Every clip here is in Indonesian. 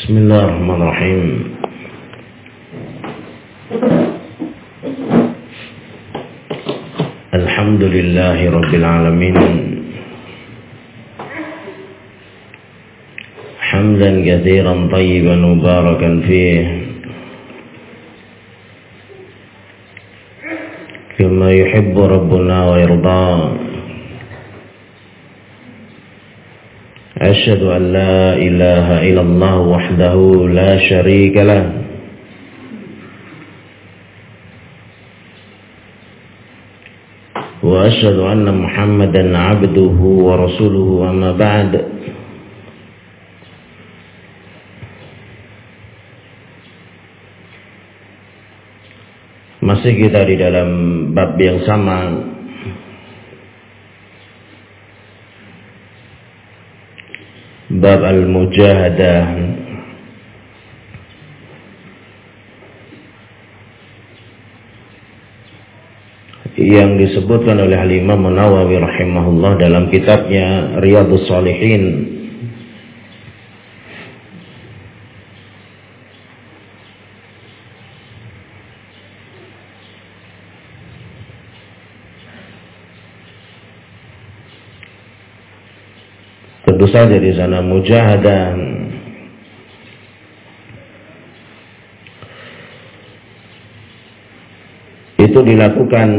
Bismillahirrahmanirrahim. Alhamdulillahi Rabbil Alamin. Hamdan katsiran tayyiban mubarakan fih, kama yuhibbu Rabbuna wa yarda. أشهد أن لا إله إلا الله وحده لا شريك له وأشهد أن محمدا عبده ورسوله أما بعد. Masih kita di dalam bab yang sama, bab al-mujahadah, yang disebutkan oleh Al-Imam Nawawi rahimahullah dalam kitabnya Riyadhus Shalihin. Tentu saja di sana mujahadah itu dilakukan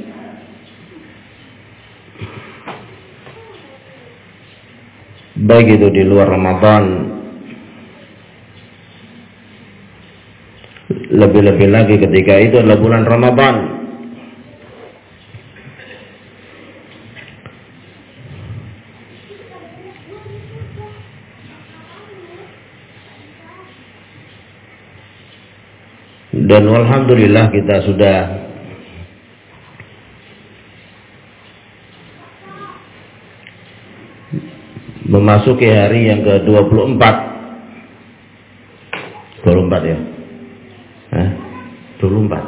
baik itu di luar Ramadan, lebih-lebih lagi ketika itu adalah bulan Ramadan. Dan alhamdulillah kita sudah memasuki hari yang ke-24. 24 ya? 24.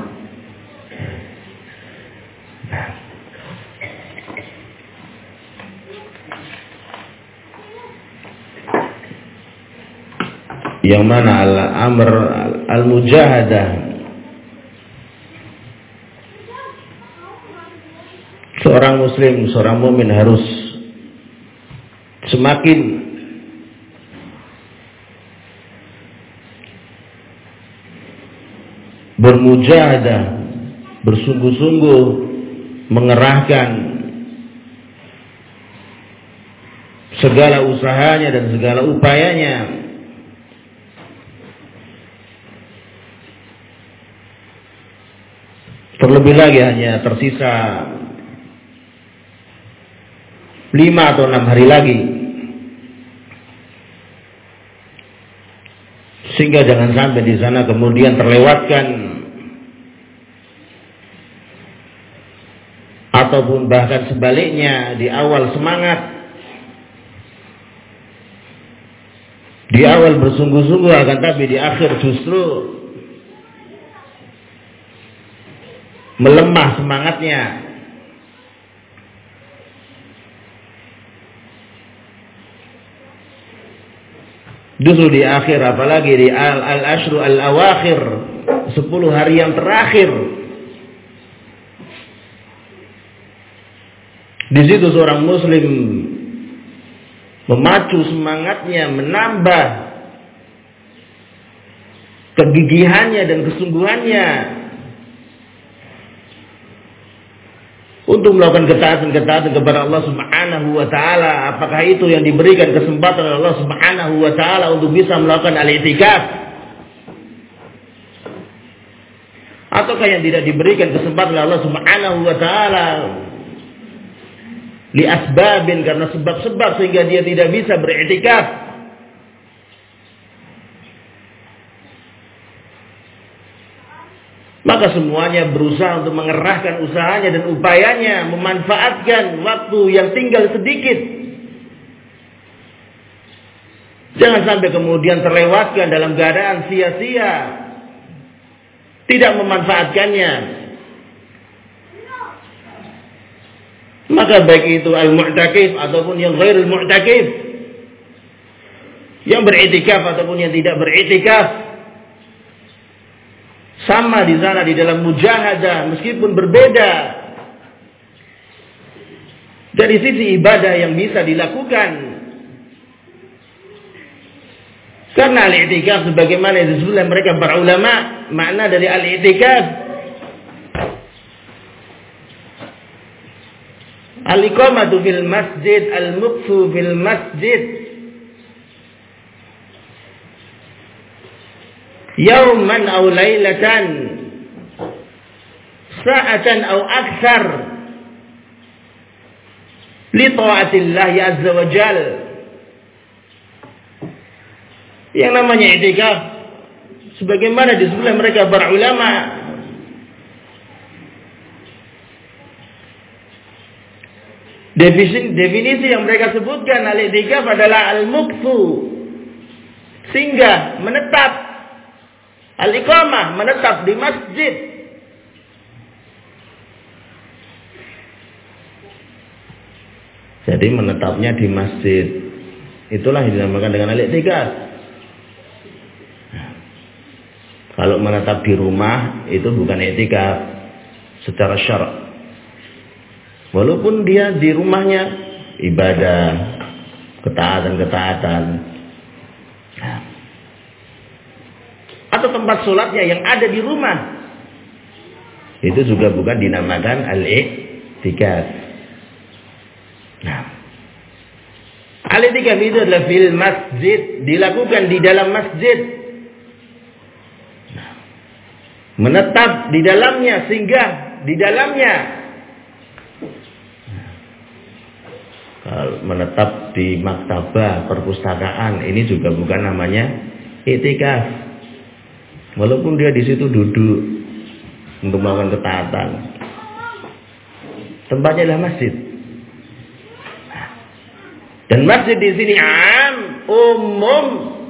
Yang mana al-amr al-mujahadah, seorang muslim, seorang mukmin harus semakin bermujahadah, bersungguh-sungguh mengerahkan segala usahanya dan segala upayanya terlebih lagi hanya tersisa 5 atau 6 hari lagi, sehingga jangan sampai di sana kemudian terlewatkan ataupun bahkan sebaliknya, di awal semangat, di awal bersungguh-sungguh, akan tapi di akhir justru melemah semangatnya. Justru di akhir, apalagi di al-ashru al-awakhir, 10 hari yang terakhir, di situ seorang muslim memacu semangatnya, menambah kegigihannya dan kesungguhannya untuk melakukan ketaatan-ketaatan kepada Allah Subhanahu wa taala. Apakah itu yang diberikan kesempatan oleh Allah Subhanahu wa taala untuk bisa melakukan al-i'tikaf, ataukah yang tidak diberikan kesempatan oleh Allah Subhanahu wa taala li asbabin, karena sebab-sebab sehingga dia tidak bisa beriktikaf. Maka semuanya berusaha untuk mengerahkan usahanya dan upayanya, memanfaatkan waktu yang tinggal sedikit. Jangan sampai kemudian terlewatkan dalam keadaan sia-sia, tidak memanfaatkannya. Maka baik itu al-mu'takif ataupun yang ghairul mu'takif, Yang beriktikaf ataupun yang tidak beriktikaf sama di sana di dalam mujahadah, meskipun berbeda dari sisi ibadah yang bisa dilakukan. Karena al-i'tikaf sebagaimana yang disebut oleh mereka para ulama, makna dari al-i'tikaf al-iqamatu fil masjid, al-muqfu fil masjid yauman aw lailatan sa'atan aw akthar li ta'atillah azza wa jal. Yang namanya i'tikaf sebagaimana disebut oleh mereka para ulama, definisi yang mereka sebutkan al-i'tikaf adalah al-muqfu, singgah, menetap, al-iqamah, menetap di masjid. Jadi menetapnya di masjid, itulah yang dinamakan dengan al-i'tikaf. Kalau menetap di rumah itu bukan i'tikaf secara syara'. Walaupun dia di rumahnya ibadah, ketaatan-ketaatan, atau tempat sholatnya yang ada di rumah, itu juga bukan dinamakan al-i'tikaf. Nah, al-i'tikaf itu adalah fil masjid, dilakukan di dalam masjid, menetap di dalamnya, singgah di dalamnya. Kalau menetap di maktabah, perpustakaan, ini juga bukan namanya i'tikaf. Walaupun dia di situ duduk untuk melakukan ketaatan, tempatnya adalah masjid. Dan masjid di sini umum,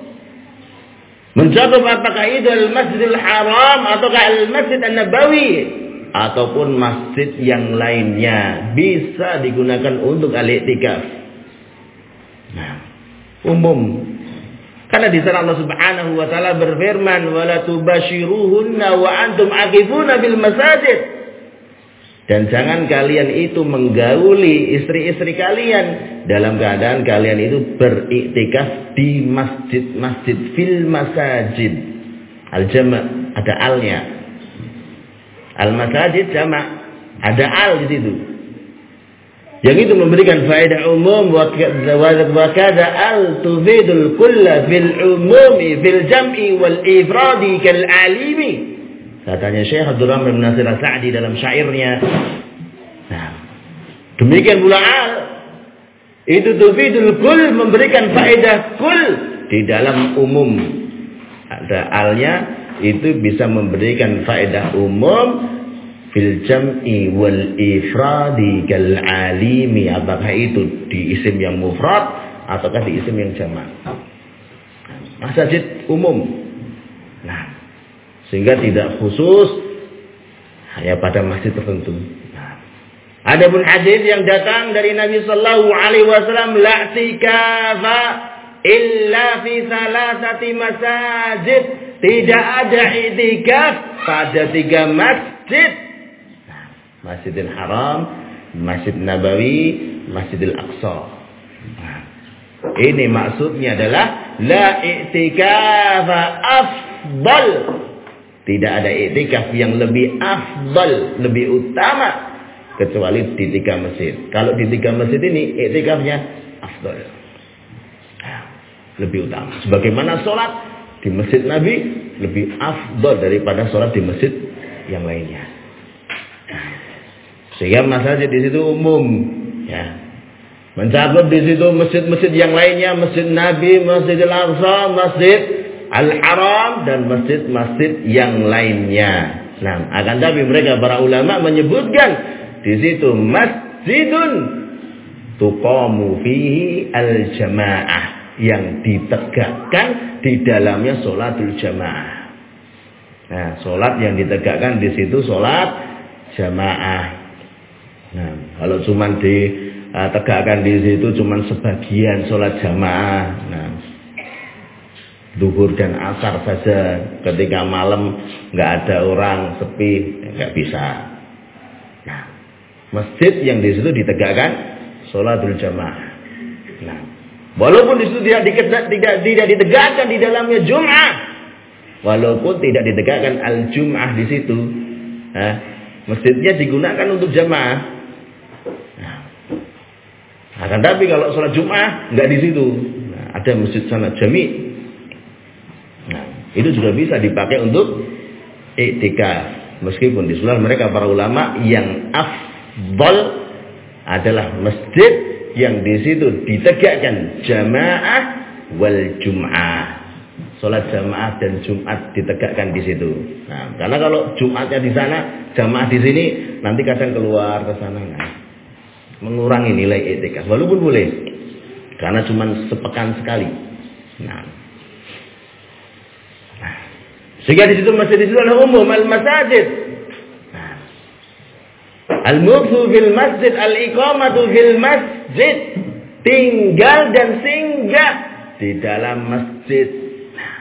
mencakup apakah itu al-Masjidil Haram ataukah al-Masjid An-Nabawi ataupun masjid yang lainnya bisa digunakan untuk al-i'tikaf. Nah, umum. Karena di sana Allah Subhanahu wa taala berfirman, "Wala tubashiruhunna wa antum aqifuna bil masajid." Dan jangan kalian itu menggauli istri-istri kalian dalam keadaan kalian itu beriktikaf di masjid-masjid, fil masajid. Al-jama' ada alnya. Al-masajid jama' ada al di situ. Yang itu memberikan faedah umum wa kada al tufidul kulla fil umumi fil jam'i wal ifradi kal alimi. Katanya Syekh Abdul Rahman bin Nasir As-Sa'di dalam syairnya. Nah, demikian pula al itu tufidul kull, memberikan faedah kull di dalam umum. Ada alnya itu bisa memberikan faedah umum fil jam'i wal ifradi kal alimi, apakah itu di isim yang mufrad ataukah di isim yang jamak. Masjid umum. Nah, sehingga tidak khusus hanya pada masjid tertentu. Nah, adapun hadis yang datang dari Nabi sallallahu alaihi wasallam, la i'tikafa illa fi salasati masajid, tidak ada i'tikaf pada 3 masjid. Masjidil Haram, Masjid Nabawi, Masjidil Aqsa. Nah, ini maksudnya adalah la i'tikafa afdal. Tidak ada i'tikaf yang lebih afdal, lebih utama kecuali di 3 masjid. Kalau di 3 masjid ini i'tikafnya afdal. Nah, lebih utama. Sebagaimana sholat di Masjid Nabi lebih afdal daripada sholat di masjid yang lainnya. Sehingga masjid di situ umum, ya, mencakup di situ masjid-masjid yang lainnya, Masjid Nabi, Masjidil Aqsa, Masjid Al-Haram, dan masjid-masjid yang lainnya. Nah, akan tapi mereka para ulama menyebutkan di situ masjidun tuqamu fihi al-jamaah, yang ditegakkan di dalamnya sholatul jamaah. Nah, sholat yang ditegakkan di situ sholat jamaah. Nah, kalau cuma ditegakkan di situ cuma sebagian sholat jamaah, nah, Zuhur dan asar saja, ketika malam nggak ada orang, sepi, nggak bisa. Nah, masjid yang di situ ditegakkan sholatul jamaah. Nah, walaupun di situ tidak ditegakkan di dalamnya Jum'ah, walaupun tidak ditegakkan al-Jum'ah di situ, masjidnya digunakan untuk jamaah. Nah, tapi kalau sholat Jum'ah nggak di situ, nah, ada masjid sana jami'. Nah, itu juga bisa dipakai untuk iktikaf. Meskipun di sebelah mereka para ulama yang afdal adalah masjid yang di situ ditegakkan jamaah wal jum'ah. Salat jamaah dan Jumat ditegakkan di situ. Nah, karena kalau Jumatnya di sana, jamaah di sini, nanti kadang keluar ke sana. Nah, mengurangi nilai iktikaf. Walaupun boleh, karena cuma sepekan sekali. Nah, sehingga di situ masjid itu adalah umum al-masajid. Nah, al-muksu fil masjid, al-iqamatu fil masjid, tinggal dan singgah di dalam masjid. Nah,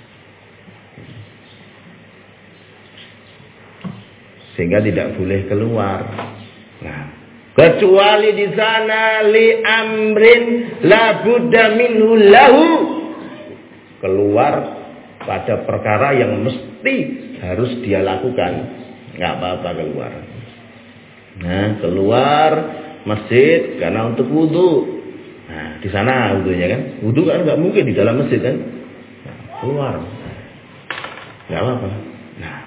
sehingga tidak boleh keluar. Nah, kecuali di sana li amrin la budda minhu lahu, keluar pada perkara yang mesti harus dia lakukan, nggak apa-apa keluar. Nah, keluar masjid karena untuk wudu. Nah, di sana wudunya kan, wudu kan nggak mungkin di dalam masjid kan, nah, keluar, nggak apa-apa. Nah,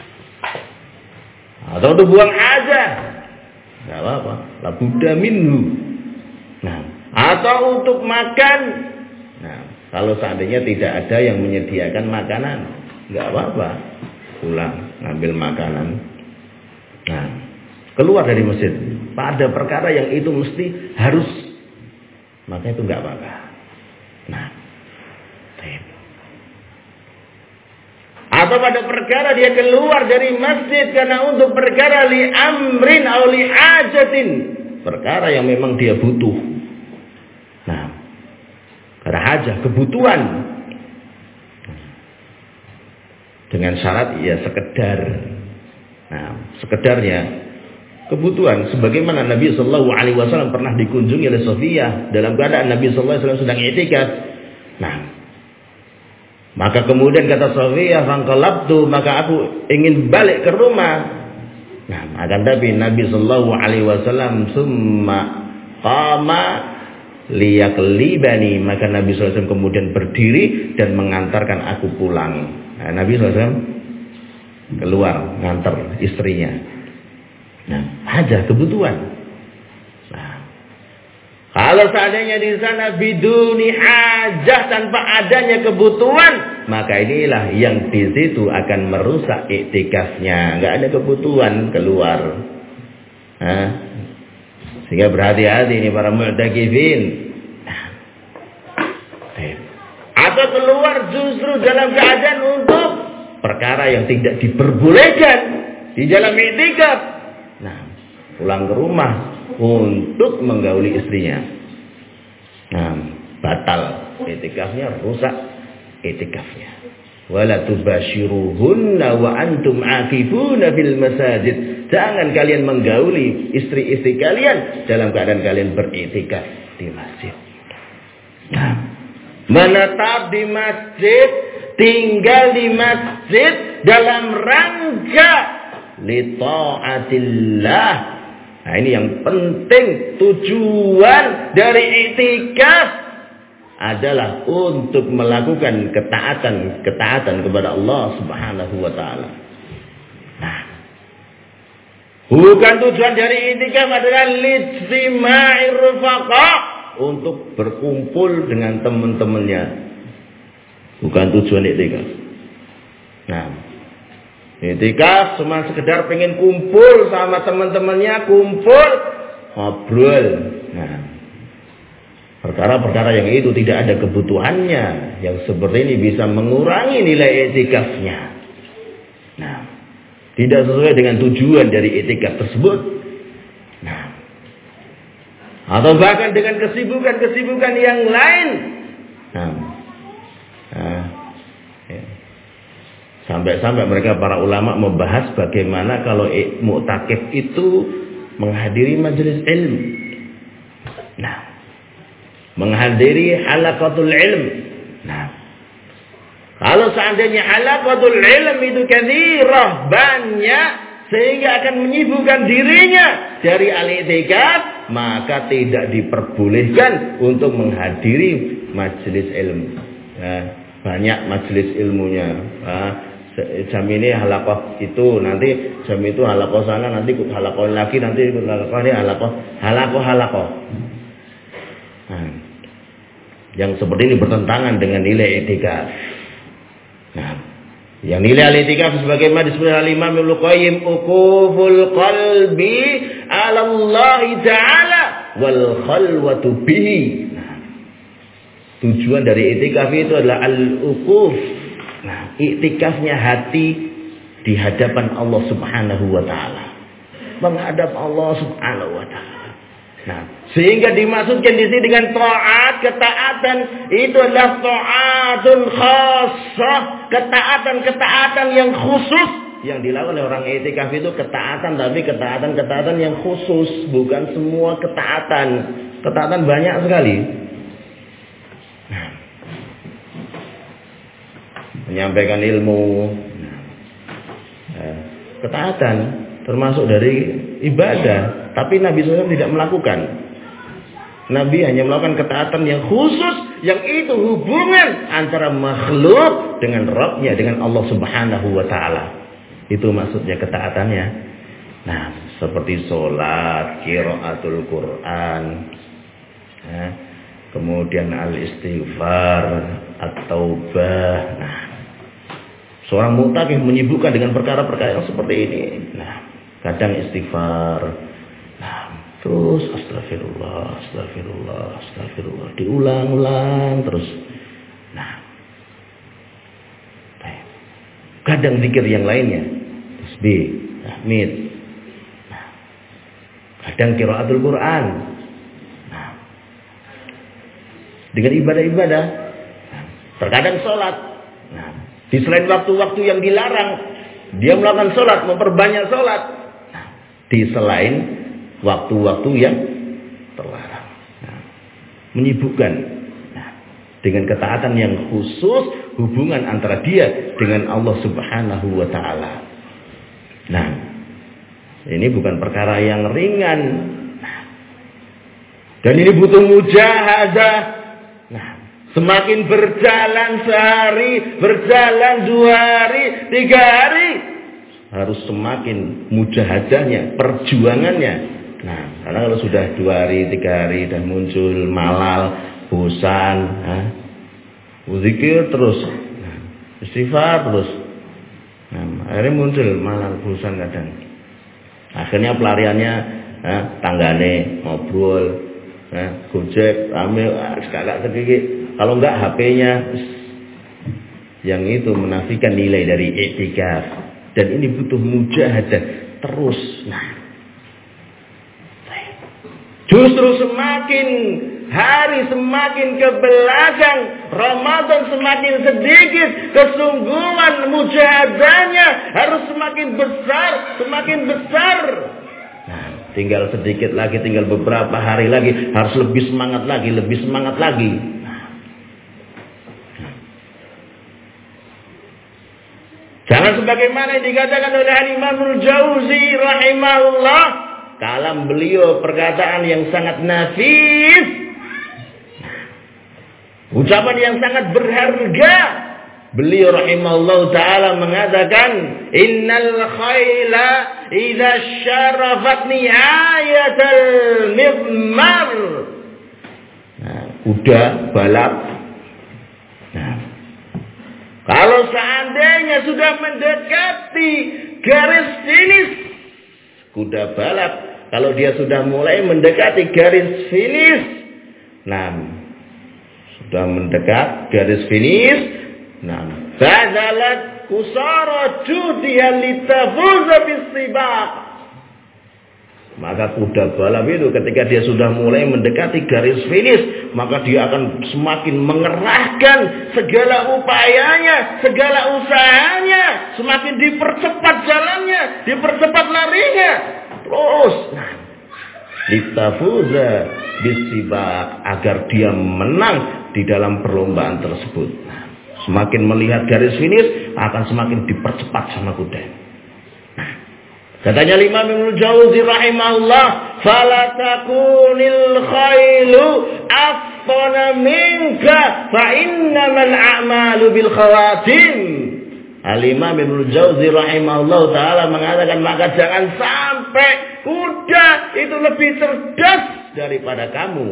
atau untuk buang aja, nggak apa-apa. La budda minhu. Nah, atau untuk makan. Nah, kalau seandainya tidak ada yang menyediakan makanan, nggak apa-apa, pulang ngambil makanan. Nah, keluar dari masjid pada perkara yang itu mesti harus, maka itu nggak apa-apa. Nah, atau pada perkara dia keluar dari masjid karena untuk perkara li amrin atau li hajatin, perkara yang memang dia butuh. Nah, karena hajah, kebutuhan. Dengan syarat ya sekedar. Nah, sekedarnya kebutuhan. Sebagaimana Nabi SAW pernah dikunjungi oleh Sofiyah dalam keadaan Nabi SAW sedang i'tikaf. Nah, maka kemudian kata Sofiyah, "Fangqalabtu," maka aku ingin balik ke rumah. Nah, akan tapi Nabi SAW summa qama liyaklibani, maka Nabi SAW kemudian berdiri dan mengantarkan aku pulang. Nah, Nabi SAW keluar ngantar istrinya. Nah, aja kebutuhan. Nah, kalau seandainya di sana biduni hajah, tanpa adanya kebutuhan, maka inilah yang di situ akan merusak iktikafnya. Enggak ada kebutuhan keluar. Nah, sehingga berhati-hati ini para mu'takifin. Atau keluar justru dalam keadaan untuk perkara yang tidak diperbolehkan di dalam i'tikaf. Nah, pulang ke rumah untuk menggauli istrinya. Nah, batal i'tikafnya, rusak i'tikafnya. Wala tubashiruhunna wa antum akifuna fil masajid. Jangan kalian menggauli istri-istri kalian dalam keadaan kalian beriktikaf di masjid. Nah, menetap di masjid, tinggal di masjid dalam rangka li taatillah. Nah, ini yang penting. Tujuan dari iktikaf adalah untuk melakukan ketaatan kepada Allah Subhanahu wa taala. Nah, bukan tujuan dari iktikaf adalah lijtima'ir rufaqa, untuk berkumpul dengan teman-temannya. Bukan tujuan iktikaf. Nah, iktikaf cuma sekedar pengen kumpul sama teman-temannya, kumpul ngobrol. Nah, perkara-perkara yang itu tidak ada kebutuhannya, yang seperti ini bisa mengurangi nilai iktikafnya. Nah, tidak sesuai dengan tujuan dari iktikaf tersebut. Nah, atau bahkan dengan kesibukan-kesibukan yang lain. Nah, Nah, ya. Sampai-sampai mereka para ulama membahas bagaimana kalau mu'takif itu menghadiri majelis ilmu. Nah, menghadiri halaqatul ilm. Nah, kalau seandainya halaqatul ilm itu katsirah, banyak, sehingga akan menyibukkan dirinya dari al-i'tikaf, maka tidak diperbolehkan untuk menghadiri majelis ilmu. Nah, banyak majelis ilmunya. Nah, jam ini halaqah itu, nanti jam itu halaqah sana, nanti ikut halaqah lagi, nanti ikut halaqah ini, halaqah. Nah, yang seperti ini bertentangan dengan nilai i'tikaf. Nah, yang nilai i'tikaf sebagaimana disebut oleh Imam Ibnu Qayyim, uquful qalbi 'ala Allah Ta'ala wal khalwatu bihi. Nah, tujuan dari i'tikaf itu adalah al-uquf. Nah, i'tikafnya hati di hadapan Allah Subhanahu wa taala. Menghadap Allah Subhanahu wa taala. Nah, sehingga dimaksudkan di sini dengan taat, ketaatan itu adalah taatun khassah, ketaatan yang khusus yang dilakukan oleh orang i'tikaf itu ketaatan, tapi ketaatan yang khusus, bukan semua ketaatan. Ketaatan banyak sekali. Nah, menyampaikan ilmu, ketaatan termasuk dari ibadah, tapi Nabi SAW tidak melakukan. Nabi hanya melakukan ketaatan yang khusus, yang itu hubungan antara makhluk dengan Rabbnya, dengan Allah Subhanahu wa taala. Itu maksudnya ketaatannya. Nah, seperti sholat, qiraatul Quran, kemudian al-istighfar, at-taubah. Nah, seorang mu'takif menyibukkan dengan perkara-perkara yang seperti ini. Nah, kadang istighfar. Nah, terus astagfirullah. Diulang-ulang terus. Nah, kadang zikir yang lainnya. Tasbih, tahmid. Nah, kadang qiraatul Quran. Nah, dengan ibadah-ibadah. Nah, terkadang sholat. Nah, di selain waktu-waktu yang dilarang, dia melakukan sholat, memperbanyak sholat. Nah, di selain waktu-waktu yang terlarang. Nah, menyibukkan. Nah, dengan ketaatan yang khusus, hubungan antara dia dengan Allah Subhanahu wa ta'ala. Nah, ini bukan perkara yang ringan. Nah, dan ini butuh mujahadah. Nah, semakin berjalan sehari, berjalan 2 hari, 3 hari, harus semakin mujahadahnya, perjuangannya. Nah, karena kalau sudah 2 hari, 3 hari, dan muncul malal, bosan, zikir terus, istighfar terus. Nah, akhirnya muncul malal, bosan kadang. Akhirnya pelariannya tanggane, ngobrol, gojek, ambil, sekagak sedikit. Kalau enggak HP-nya, yang itu menafikan nilai dari i'tikaf. Dan ini butuh mujahadah terus. Nah, justru semakin hari semakin ke belakang, Ramadan semakin sedikit, kesungguhan mujahadahnya harus semakin besar. Nah, tinggal sedikit lagi, tinggal beberapa hari lagi, harus lebih semangat lagi. Jangan sebagaimana yang dikatakan oleh Imam Al-Jauzi rahimahullah, kalam beliau perkataan yang sangat nafis, ucapan yang sangat berharga. Beliau rahimahullah ta'ala mengatakan, innal khayla idza syarafat nihayatal mizmar. Nah, kuda balap. Nah, kalau seandainya sudah mendekati garis finish, kuda balap, kalau dia sudah mulai mendekati garis finish, nah, sudah mendekat garis finish, nah, bazalat kusara judiya litafuza bisibaq. Maka kuda balap itu ketika dia sudah mulai mendekati garis finish, maka dia akan semakin mengerahkan segala upayanya, segala usahanya, semakin dipercepat jalannya, dipercepat larinya. Terus, litafuza bisibak, agar dia menang di dalam perlombaan tersebut. Semakin melihat garis finish, akan semakin dipercepat sama kuda. Katanya Imam Ibnu Jauzi rahimahullah, fala takunil khailu afdana minka fa innamal a'malu bil khawatim. Al-Imam Ibnu Jauzi rahimahullah taala mengatakan, maka jangan sampai kuda itu lebih cerdas daripada kamu.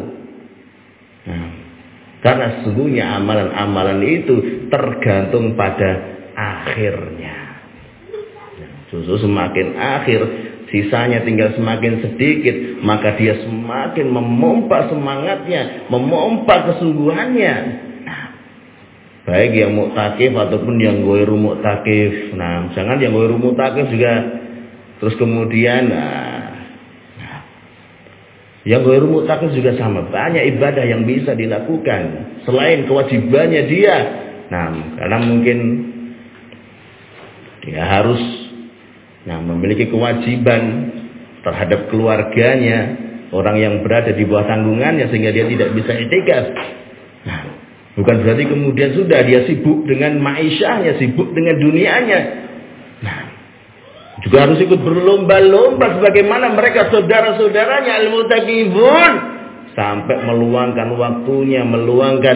Karena sesungguhnya amalan-amalan itu tergantung pada akhirnya. Justru semakin akhir, sisanya tinggal semakin sedikit, maka dia semakin memompa semangatnya, memompa kesungguhannya. Baik yang mu'takif ataupun yang ghairu mu'takif. Jangan yang ghairu mu'takif juga terus kemudian yang ghairu mu'takif juga sama. Banyak ibadah yang bisa dilakukan selain kewajibannya dia. Karena mungkin dia harus memiliki kewajiban terhadap keluarganya, orang yang berada di bawah tanggungannya, sehingga dia tidak bisa i'tikaf. Bukan berarti kemudian sudah dia sibuk dengan ma'isyahnya, sibuk dengan dunianya. Juga harus ikut berlomba-lomba sebagaimana mereka saudara-saudaranya al-mu'takifun, sampai meluangkan waktunya, meluangkan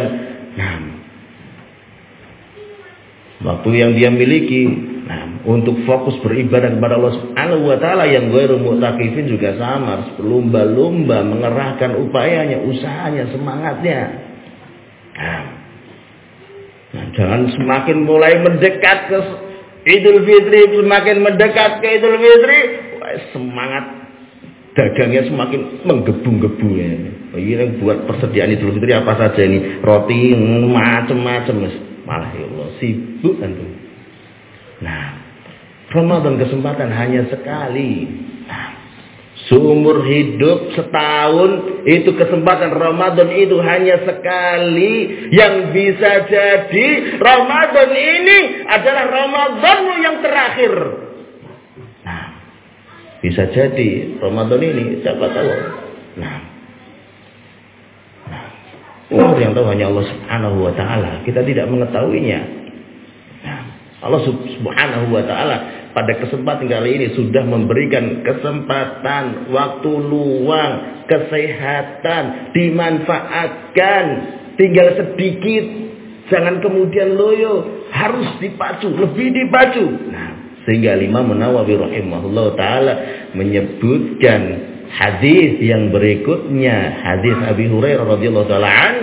waktu yang dia miliki untuk fokus beribadah kepada Allah Subhanahu wa taala. Yang ghairu mu'takifin juga sama, harus berlomba-lomba mengerahkan upayanya, usahanya, semangatnya. Jangan semakin mulai mendekat ke Idul Fitri, semakin mendekat ke Idul Fitri, semangat dagangnya semakin menggebu-gebu ya. Ini buat persediaan Idul Fitri apa saja ini, roti macam-macam, malah ya Allah sibuk antum. Ramadan kesempatan hanya sekali. Seumur hidup setahun itu kesempatan Ramadan itu hanya sekali. Yang bisa jadi Ramadan ini adalah Ramadanmu yang terakhir. Bisa jadi Ramadan ini, siapa tahu. Umur yang tahu hanya Allah Subhanahu wa taala. Kita tidak mengetahuinya. Allah Subhanahu wa taala pada kesempatan kali ini sudah memberikan kesempatan, waktu luang, kesehatan, dimanfaatkan. Tinggal sedikit, jangan kemudian loyo, harus dipacu, lebih dipacu. Sehingga Imam Nawawi rahimahullah taala menyebutkan hadis yang berikutnya, hadis Abi Hurairah radhiyallahu taala an.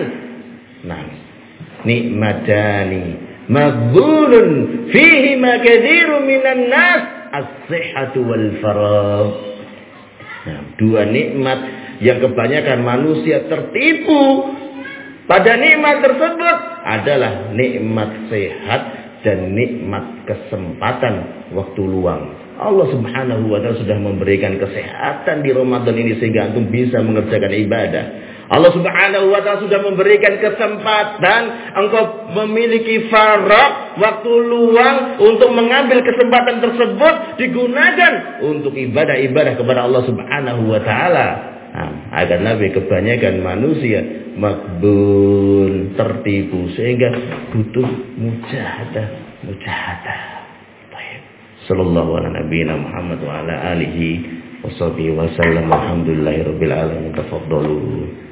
Nikmatani maghbunun fihi ma katsirun minan nas as-sihhatu wal faragh. Dua nikmat yang kebanyakan manusia tertipu pada nikmat tersebut adalah nikmat sehat dan nikmat kesempatan waktu luang. Allah Subhanahu wa taala sudah memberikan kesehatan di Ramadan ini sehingga antum bisa mengerjakan ibadah. Allah Subhanahu wa taala sudah memberikan kesempatan engkau memiliki faragh, waktu luang untuk mengambil kesempatan tersebut digunakan untuk ibadah-ibadah kepada Allah Subhanahu wa taala. Agar Nabi kebanyakan manusia makbun, tertipu sehingga butuh mujahadah. Baik. Sallallahu ala nabiyina Muhammad wa ala alihi washabihi wasallam. Alhamdulillahirabbil alamin. Tafadhalu.